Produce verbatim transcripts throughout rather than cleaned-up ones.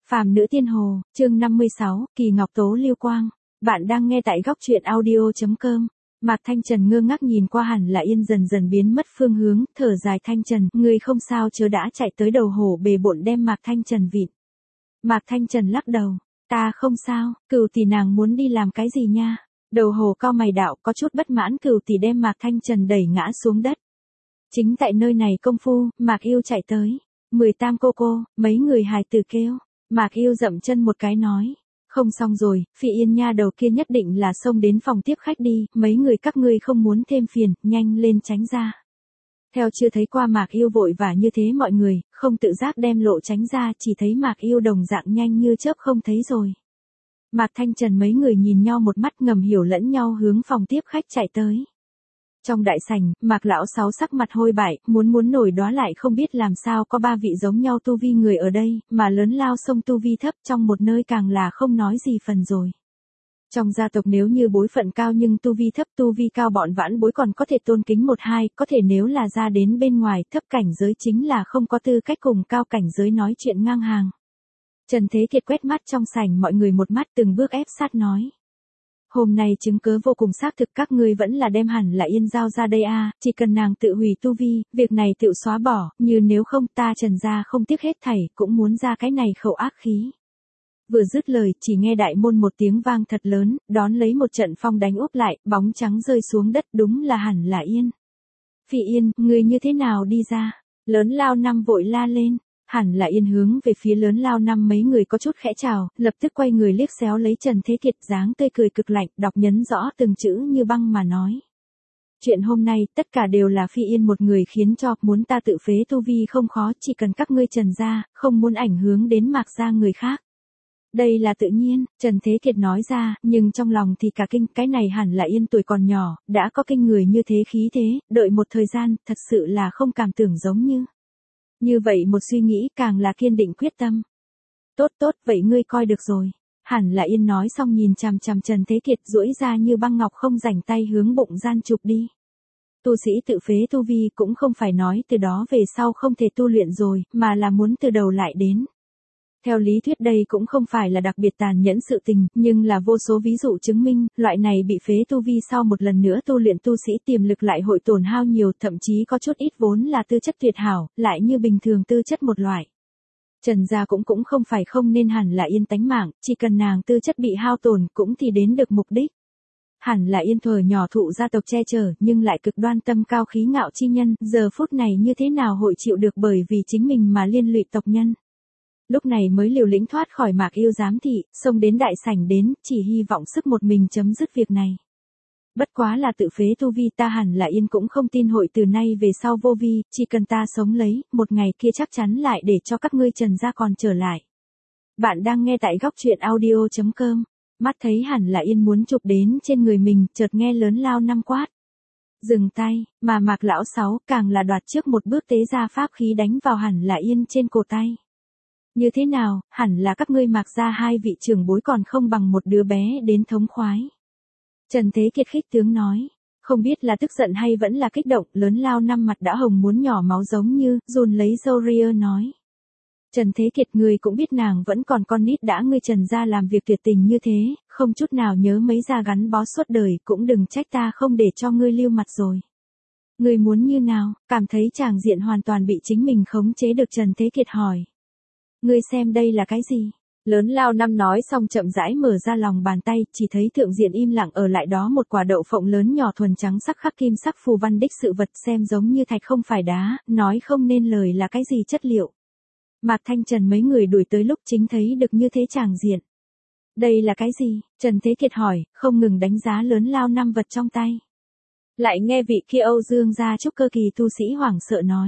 Phàm nữ tiên hồ, chương năm mươi sáu, Kỳ Ngọc Tố Lưu Quang. Bạn đang nghe tại góc truyện audio chấm com. Mạc Thanh Trần ngơ ngác nhìn qua Hẳn Là Yên dần dần biến mất phương hướng, thở dài Thanh Trần, người không sao chớ đã chạy tới đầu hổ bề bộn đem Mạc Thanh Trần vịn. Mạc Thanh Trần lắc đầu, ta không sao, Cửu tỷ nàng muốn đi làm cái gì nha? Đầu hổ cau mày đạo có chút bất mãn, Cửu tỷ đem Mạc Thanh Trần đẩy ngã xuống đất. Chính tại nơi này công phu, Mạc Yêu chạy tới. Mười tam cô cô, mấy người hài tử kêu. Mạc Yêu dậm chân một cái nói. Không xong rồi, Phi Yên nha đầu kia nhất định là xông đến phòng tiếp khách đi, mấy người các ngươi không muốn thêm phiền, nhanh lên tránh ra. Theo chưa thấy qua Mạc Yêu vội vã như thế mọi người, không tự giác đem lộ tránh ra, chỉ thấy Mạc Yêu đồng dạng nhanh như chớp không thấy rồi. Mạc Thanh Trần mấy người nhìn nhau một mắt ngầm hiểu lẫn nhau hướng phòng tiếp khách chạy tới. Trong đại sảnh, Mạc lão sáu sắc mặt hôi bại, muốn muốn nổi đoá lại không biết làm sao có ba vị giống nhau tu vi người ở đây, mà lớn lao sông tu vi thấp trong một nơi càng là không nói gì phần rồi. Trong gia tộc nếu như bối phận cao nhưng tu vi thấp, tu vi cao bọn vãn bối còn có thể tôn kính một hai, có thể nếu là ra đến bên ngoài thấp cảnh giới chính là không có tư cách cùng cao cảnh giới nói chuyện ngang hàng. Trần Thế Kiệt quét mắt trong sảnh mọi người một mắt từng bước ép sát nói. Hôm nay chứng cớ vô cùng xác thực, các ngươi vẫn là đem Hẳn Là Yên giao ra đây a, à, chỉ cần nàng tự hủy tu vi, việc này tự xóa bỏ, như nếu không ta Trần gia không tiếc hết thảy, cũng muốn ra cái này khẩu ác khí. Vừa dứt lời, chỉ nghe đại môn một tiếng vang thật lớn, đón lấy một trận phong đánh úp lại, bóng trắng rơi xuống đất, đúng là Hẳn Là Yên. Phi Yên, ngươi như thế nào đi ra? Lớn lao năm vội la lên. Hẳn Là Yên hướng về phía lớn lao năm mấy người có chút khẽ chào, lập tức quay người liếc xéo lấy Trần Thế Kiệt, dáng tươi cười cực lạnh, đọc nhấn rõ từng chữ như băng mà nói. Chuyện hôm nay, tất cả đều là Phi Yên một người khiến cho, muốn ta tự phế tu vi không khó, chỉ cần các ngươi Trần gia, không muốn ảnh hưởng đến Mạc gia người khác. Đây là tự nhiên, Trần Thế Kiệt nói ra, nhưng trong lòng thì cả kinh, cái này Hẳn Là Yên tuổi còn nhỏ, đã có kinh người như thế khí thế, đợi một thời gian, thật sự là không cảm tưởng giống như. Như vậy một suy nghĩ càng là kiên định quyết tâm. Tốt tốt, vậy ngươi coi được rồi. Hẳn Là Yên nói xong nhìn chằm chằm Trần Thế Kiệt duỗi ra như băng ngọc không rảnh tay hướng bụng gian chụp đi. Tu sĩ tự phế tu vi cũng không phải nói từ đó về sau không thể tu luyện rồi, mà là muốn từ đầu lại đến. Theo lý thuyết đây cũng không phải là đặc biệt tàn nhẫn sự tình, nhưng là vô số ví dụ chứng minh, loại này bị phế tu vi sau một lần nữa tu luyện tu sĩ tiềm lực lại hội tổn hao nhiều, thậm chí có chút ít vốn là tư chất tuyệt hảo, lại như bình thường tư chất một loại. Trần gia cũng cũng không phải không nên Hẳn Là Yên tánh mạng, chỉ cần nàng tư chất bị hao tổn cũng thì đến được mục đích. Hẳn Là Yên thuở nhỏ thụ gia tộc che chở, nhưng lại cực đoan tâm cao khí ngạo chi nhân, giờ phút này như thế nào hội chịu được bởi vì chính mình mà liên lụy tộc nhân. Lúc này mới liều lĩnh thoát khỏi Mạc Yêu giám thị, xông đến đại sảnh đến, chỉ hy vọng sức một mình chấm dứt việc này. Bất quá là tự phế tu vi, ta Hẳn Là Yên cũng không tin hội từ nay về sau vô vi, chỉ cần ta sống lấy, một ngày kia chắc chắn lại để cho các ngươi Trần gia còn trở lại. Bạn đang nghe tại góc truyện audio chấm com, mắt thấy Hẳn Là Yên muốn chụp đến trên người mình, chợt nghe lớn lao năm quát. Dừng tay, mà Mạc lão sáu càng là đoạt trước một bước tế ra pháp khí đánh vào Hẳn Là Yên trên cổ tay. Như thế nào, hẳn là các ngươi Mạc gia hai vị trưởng bối còn không bằng một đứa bé đến thống khoái. Trần Thế Kiệt khích tướng nói, không biết là tức giận hay vẫn là kích động, lớn lao năm mặt đã hồng muốn nhỏ máu giống như, run lấy râu ria nói. Trần Thế Kiệt, ngươi cũng biết nàng vẫn còn con nít đã, ngươi Trần gia làm việc tuyệt tình như thế, không chút nào nhớ mấy gia gắn bó suốt đời, cũng đừng trách ta không để cho ngươi lưu mặt rồi. Ngươi muốn như nào, cảm thấy tràng diện hoàn toàn bị chính mình khống chế được, Trần Thế Kiệt hỏi. Ngươi xem đây là cái gì? Lớn lao năm nói xong chậm rãi mở ra lòng bàn tay, chỉ thấy thượng diện im lặng ở lại đó một quả đậu phộng lớn nhỏ thuần trắng sắc khắc kim sắc phù văn đích sự vật, xem giống như thạch không phải đá, nói không nên lời là cái gì chất liệu. Mạc Thanh Trần mấy người đuổi tới lúc chính thấy được như thế tràng diện. Đây là cái gì? Trần Thế Kiệt hỏi, không ngừng đánh giá lớn lao năm vật trong tay. Lại nghe vị kia Âu Dương gia trúc cơ kỳ tu sĩ hoảng sợ nói.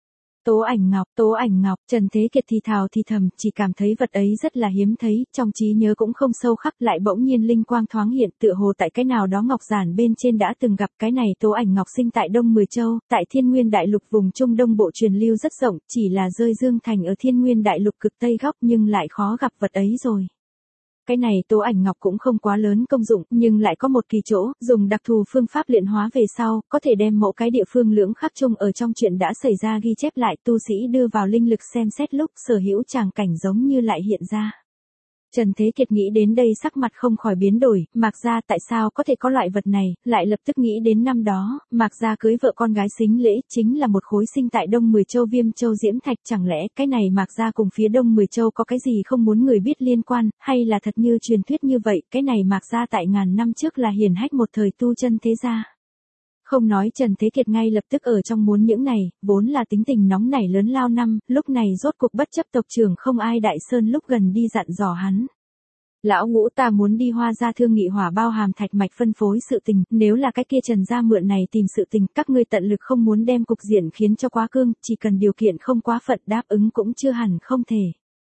Tố Ảnh Ngọc, Tố Ảnh Ngọc, Trần Thế Kiệt thì thào thì thầm, chỉ cảm thấy vật ấy rất là hiếm thấy, trong trí nhớ cũng không sâu khắc, lại bỗng nhiên linh quang thoáng hiện, tựa hồ tại cái nào đó ngọc giản bên trên đã từng gặp. Cái này Tố Ảnh Ngọc sinh tại Đông Mười Châu, tại Thiên Nguyên Đại Lục vùng Trung Đông bộ truyền lưu rất rộng, chỉ là rơi Dương Thành ở Thiên Nguyên Đại Lục cực Tây góc nhưng lại khó gặp vật ấy rồi. cái này tố ảnh ngọc cũng không quá lớn công dụng, nhưng lại có một kỳ chỗ, dùng đặc thù phương pháp luyện hóa về sau, có thể đem mỗi cái địa phương lưỡng khắc chung ở trong chuyện đã xảy ra ghi chép lại, tu sĩ đưa vào linh lực xem xét lúc sở hữu tràng cảnh giống như lại hiện ra. Trần Thế Kiệt nghĩ đến đây sắc mặt không khỏi biến đổi, Mạc Gia tại sao có thể có loại vật này, lại lập tức nghĩ đến năm đó, Mạc Gia cưới vợ con gái sính lễ, chính là một khối sinh tại Đông Mười Châu Viêm Châu Diễm Thạch, chẳng lẽ cái này Mạc Gia cùng phía Đông Mười Châu có cái gì không muốn người biết liên quan, hay là thật như truyền thuyết như vậy, cái này Mạc Gia tại ngàn năm trước là hiển hách một thời tu chân thế gia. Không nói Trần Thế Kiệt ngay lập tức ở trong muốn những này, vốn là tính tình nóng nảy lớn lao năm, lúc này rốt cuộc bất chấp tộc trưởng không ai đại sơn lúc gần đi dặn dò hắn. Lão Ngũ ta muốn đi Hoa Gia thương nghị hỏa bao hàm thạch mạch phân phối sự tình, nếu là cái kia Trần gia mượn này tìm sự tình, các ngươi tận lực không muốn đem cục diện khiến cho quá cương, chỉ cần điều kiện không quá phận đáp ứng cũng chưa hẳn không thể.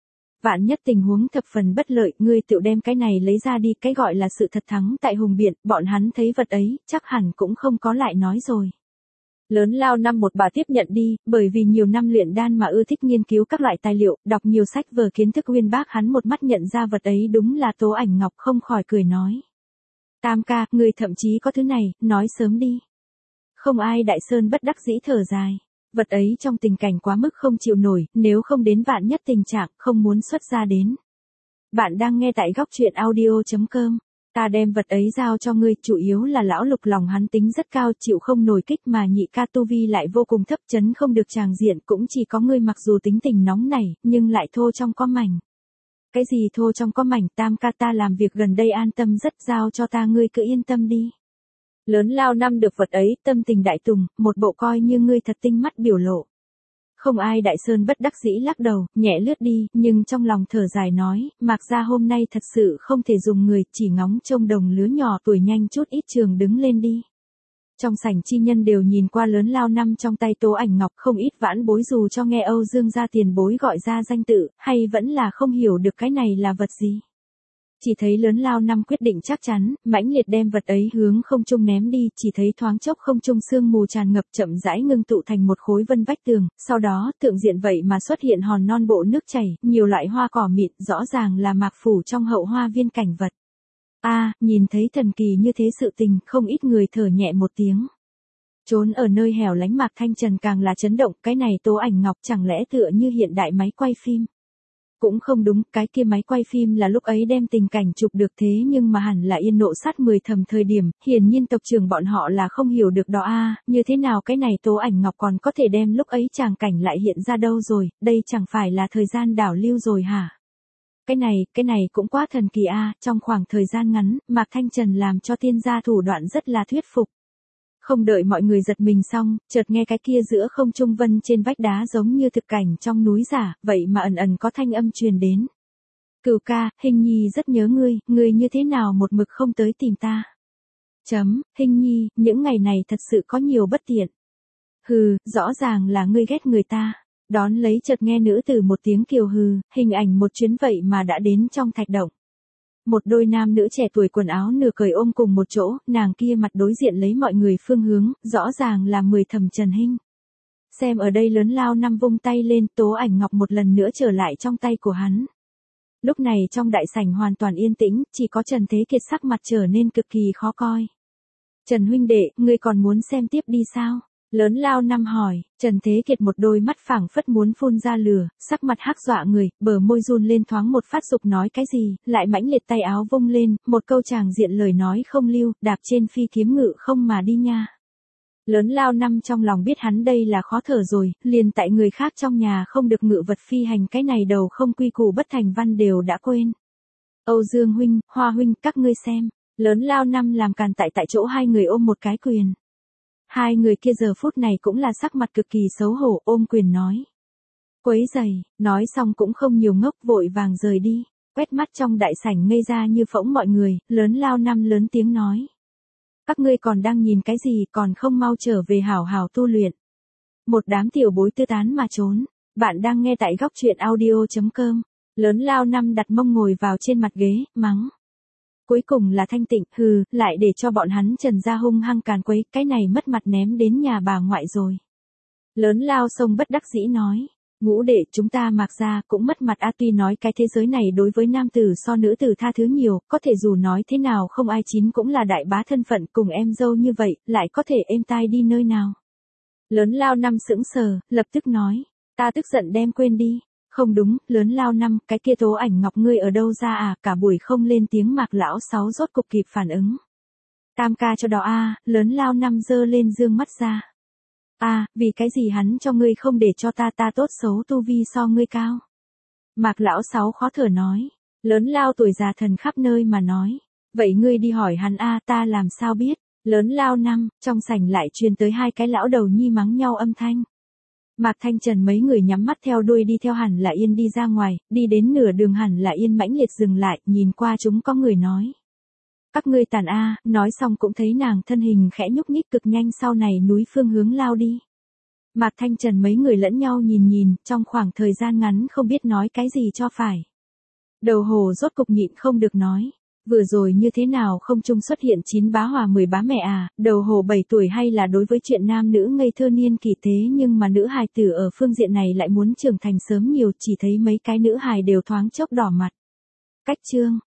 Vạn nhất tình huống thập phần bất lợi, ngươi tự đem cái này lấy ra đi, cái gọi là sự thật thắng tại hùng biện, bọn hắn thấy vật ấy, chắc hẳn cũng không có lại nói rồi. Lớn lao năm một bà tiếp nhận đi, bởi vì nhiều năm luyện đan mà ưa thích nghiên cứu các loại tài liệu, đọc nhiều sách vở kiến thức uyên bác, hắn một mắt nhận ra vật ấy đúng là tố ảnh ngọc, không khỏi cười nói. Tam ca, người thậm chí có thứ này, nói sớm đi. Không ai đại sơn bất đắc dĩ thở dài. Vật ấy trong tình cảnh quá mức không chịu nổi, nếu không đến vạn nhất tình trạng, không muốn xuất ra đến. Bạn đang nghe tại góc truyện audio chấm com. Ta đem vật ấy giao cho ngươi, chủ yếu là lão Lục lòng hắn tính rất cao, chịu không nổi kích, mà nhị ca tu vi lại vô cùng thấp, chấn không được tràng diện, cũng chỉ có ngươi mặc dù tính tình nóng nảy, nhưng lại thô trong có mảnh. Cái gì thô trong có mảnh, tam ca ta làm việc gần đây an tâm rất, giao cho ta ngươi cứ yên tâm đi. Lớn lao năm được vật ấy, tâm tình đại tùng, một bộ coi như ngươi thật tinh mắt biểu lộ. Không ai đại sơn bất đắc dĩ lắc đầu, nhẹ lướt đi, nhưng trong lòng thở dài nói, Mạc Gia hôm nay thật sự không thể dùng người, chỉ ngóng trông đồng lứa nhỏ tuổi nhanh chút ít trường đứng lên đi. Trong sảnh chi nhân đều nhìn qua lớn lao năm trong tay tố ảnh ngọc, không ít vãn bối dù cho nghe Âu Dương gia tiền bối gọi ra danh tự, hay vẫn là không hiểu được cái này là vật gì. Chỉ thấy lớn lao năm quyết định chắc chắn, mãnh liệt đem vật ấy hướng không trung ném đi, chỉ thấy thoáng chốc không trung sương mù tràn ngập chậm rãi ngưng tụ thành một khối vân vách tường, sau đó thượng diện vậy mà xuất hiện hòn non bộ nước chảy, nhiều loại hoa cỏ mịn, rõ ràng là mạc phủ trong hậu hoa viên cảnh vật. A, à, nhìn thấy thần kỳ như thế sự tình, không ít người thở nhẹ một tiếng. Trốn ở nơi hẻo lánh Mạc Thanh Trần càng là chấn động, cái này tố ảnh ngọc chẳng lẽ tựa như hiện đại máy quay phim. Cũng không đúng, cái kia máy quay phim là lúc ấy đem tình cảnh chụp được, thế nhưng mà hẳn là yên nộ sát mười thầm thời điểm, hiển nhiên tộc trưởng bọn họ là không hiểu được đó a, à, như thế nào cái này tố ảnh ngọc còn có thể đem lúc ấy tràng cảnh lại hiện ra đâu rồi, đây chẳng phải là thời gian đảo lưu rồi hả? Cái này, cái này cũng quá thần kỳ a, à, trong khoảng thời gian ngắn, Mạc Thanh Trần làm cho tiên gia thủ đoạn rất là thuyết phục. Không đợi mọi người giật mình xong, chợt nghe cái kia giữa không trung vân trên vách đá giống như thực cảnh trong núi giả, vậy mà ẩn ẩn có thanh âm truyền đến. Cửu ca, Hình Nhi rất nhớ ngươi, ngươi như thế nào một mực không tới tìm ta. Chấm, Hình Nhi, những ngày này thật sự có nhiều bất tiện. Hừ, rõ ràng là ngươi ghét người ta. Đón lấy chợt nghe nữ tử một tiếng kiều hừ, hình ảnh một chuyến vậy mà đã đến trong thạch động. Một đôi nam nữ trẻ tuổi quần áo nửa cởi ôm cùng một chỗ, nàng kia mặt đối diện lấy mọi người phương hướng, rõ ràng là mười thầm Trần Hinh. Xem ở đây lớn lao năm vung tay lên, tố ảnh ngọc một lần nữa trở lại trong tay của hắn. Lúc này trong đại sảnh hoàn toàn yên tĩnh, chỉ có Trần Thế Kiệt sắc mặt trở nên cực kỳ khó coi. Trần huynh đệ, ngươi còn muốn xem tiếp đi sao? Lớn lao năm hỏi, Trần Thế Kiệt một đôi mắt phảng phất muốn phun ra lửa, sắc mặt hắc dọa người, bờ môi run lên thoáng một phát dục nói cái gì, lại mãnh liệt tay áo vung lên, một câu tràng diện lời nói không lưu, đạp trên phi kiếm ngự không mà đi nha. Lớn lao năm trong lòng biết hắn đây là khó thở rồi, liền tại người khác trong nhà không được ngự vật phi hành, cái này đầu không quy củ bất thành văn đều đã quên. Âu Dương huynh, Hoa huynh, các ngươi xem, lớn lao năm làm càn tại tại chỗ hai người ôm một cái quyền. Hai người kia giờ phút này cũng là sắc mặt cực kỳ xấu hổ, ôm quyền nói. Quấy giày, nói xong cũng không nhiều ngốc, vội vàng rời đi, quét mắt trong đại sảnh ngây ra như phỗng mọi người, lớn lao năm lớn tiếng nói. Các ngươi còn đang nhìn cái gì, còn không mau trở về hảo hảo tu luyện. Một đám tiểu bối tư tán mà trốn, bạn đang nghe tại góc truyện audio chấm com, lớn lao năm đặt mông ngồi vào trên mặt ghế, mắng. Cuối cùng là thanh tịnh, hừ, lại để cho bọn hắn Trần gia hung hăng càn quấy, cái này mất mặt ném đến nhà bà ngoại rồi. Lớn lao sông bất đắc dĩ nói, Ngũ đệ, chúng ta Mạc gia cũng mất mặt a, tuy nói cái thế giới này đối với nam tử so nữ tử tha thứ nhiều, có thể dù nói thế nào không ai chín cũng là đại bá thân phận cùng em dâu như vậy, lại có thể êm tai đi nơi nào. Lớn Lao Năm sững sờ, lập tức nói, ta tức giận đem quên đi. Không đúng, Lớn Lao Năm, cái kia Tố Ảnh Ngọc ngươi ở đâu ra à, cả buổi không lên tiếng Mạc lão sáu rốt cục kịp phản ứng. Tam ca cho đó a, Lớn Lao Năm giơ lên dương mắt ra. À, vì cái gì hắn cho ngươi không để cho ta, ta tốt xấu tu vi so ngươi cao. Mạc lão sáu khó thở nói, Lớn Lao tuổi già thần khắp nơi mà nói, vậy ngươi đi hỏi hắn a, ta làm sao biết. Lớn Lao Năm, trong sảnh lại truyền tới hai cái lão đầu nhi mắng nhau âm thanh. Mạc Thanh Trần mấy người nhắm mắt theo đuôi đi theo Hàn Lạ Yên đi ra ngoài, đi đến nửa đường Hàn Lạ Yên mãnh liệt dừng lại, nhìn qua chúng có người nói. Các ngươi tàn a, nói xong cũng thấy nàng thân hình khẽ nhúc nhích cực nhanh sau này núi phương hướng lao đi. Mạc Thanh Trần mấy người lẫn nhau nhìn nhìn, trong khoảng thời gian ngắn không biết nói cái gì cho phải. Đầu hồ rốt cục nhịn không được nói. Vừa rồi như thế nào không chung xuất hiện chín bá hòa mười bá mẹ à, đầu hồ bảy tuổi hay là đối với chuyện nam nữ ngây thơ niên kỳ thế nhưng mà nữ hài tử ở phương diện này lại muốn trưởng thành sớm nhiều, chỉ thấy mấy cái nữ hài đều thoáng chốc đỏ mặt. Cách chương.